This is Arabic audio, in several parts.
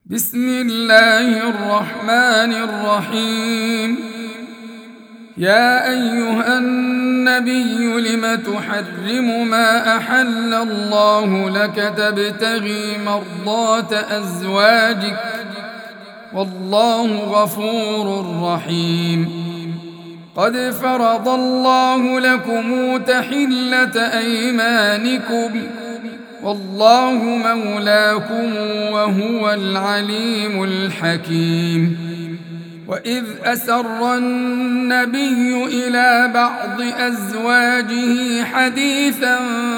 بسم الله الرحمن الرحيم. يا أيها النبي لم تحرم ما أحل الله لك تبتغي مرضات أزواجك والله غفور رحيم. قد فرض الله لكم تحلة أيمانكم والله مولاكم وهو العليم الحكيم. وإذ أسر النبي إلى بعض أزواجه حديثا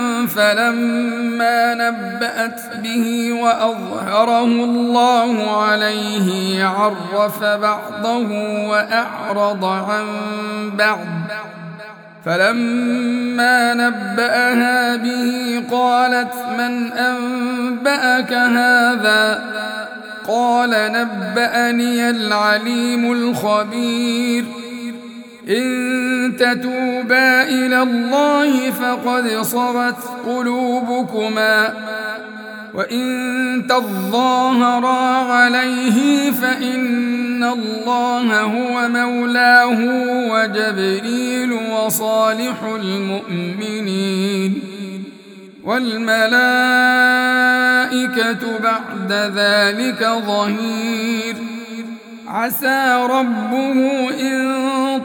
فلما نبأت به وأظهره الله عليه عرف بعضه وأعرض عن بعض، فلما نبأها به قالت من أنبأك هذا؟ قال نبأني العليم الخبير. إن تتوبا إلى الله فقد صغت قلوبكما وإن تظاهرا عليه فإن الله هو مولاه وجبريل وصالح المؤمنين والملائكة بعد ذلك ظهير. عسى ربه إن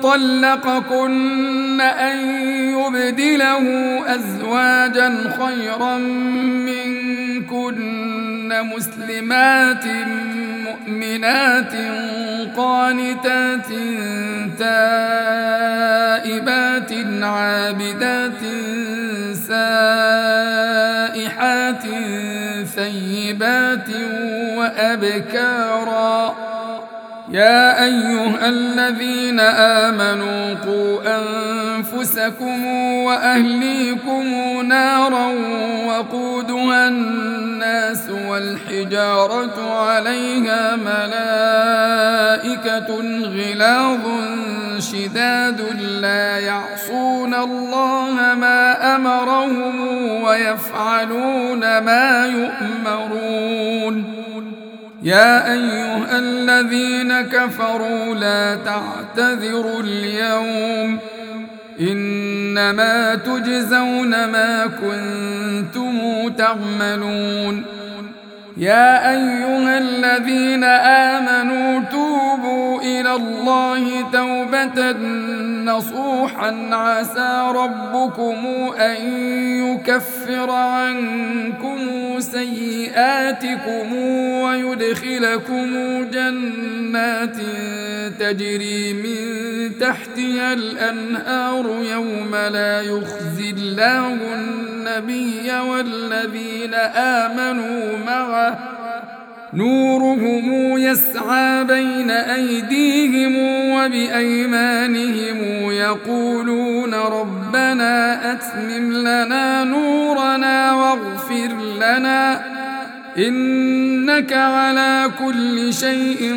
طلقكن أن يبدله أزواجا خيرا منكن مسلمات مؤمنات قانتات تائبات عابدات سائحات ثيبات وأبكارا. يا أيها الذين آمنوا قوا أنفسكم وأهليكم نارا وقودها الناس والحجارة عليها ملائكة غلاظ شداد لا يعصون الله ما أمرهم ويفعلون ما يؤمرون. يا أيها الذين كفروا لا تعتذروا اليوم إنما تجزون ما كنتم تعملون. يا أيها الذين آمنوا توبوا إلى الله توبة نصوحا عسى ربكم أن يكفر عنكم سيئاتكم ويدخلكم جنات تجري من تحتها الأنهار يوم لا يخزي الله النبي والذين آمنوا معه نورهم يسعى بين أيديهم وبأيمانهم يقولون ربنا أتمم لنا نورنا واغفر لنا إنك على كل شيء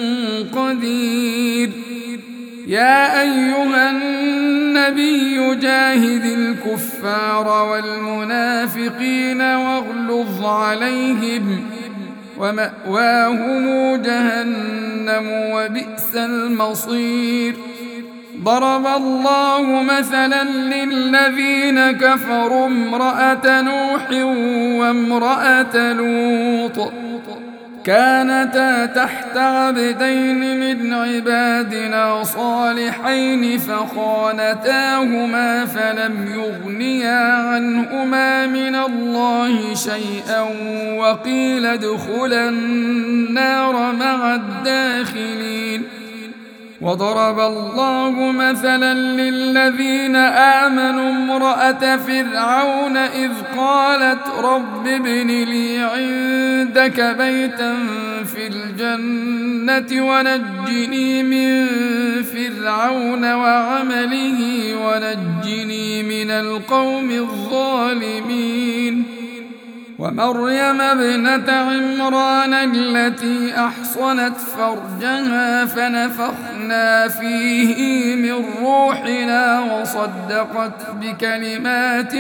قدير. يا أيها النبي جاهد الكفار والمنافقين واغلظ عليهم ومأواهم جهنم وبئس المصير. ضرب الله مثلا للذين كفروا امرأة نوح وامرأة لوط كانتا تحت عبدين من عبادنا صالحين فخانتاهما فلم يغنيا عنهما من الله شيئا وقيل ادخلا النار مع الداخلين. وضرب الله مثلا للذين آمنوا امرأة فرعون إذ قالت رب ابن لي عندك بيتا في الجنة ونجني من فرعون وعمله ونجني من القوم الظالمين. ومريم ابنة عمران التي أحصنت فرجها فنفخنا فيه من روحنا وصدقت بكلمات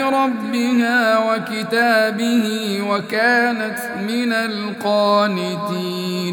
ربها وكتابه وكانت من القانتين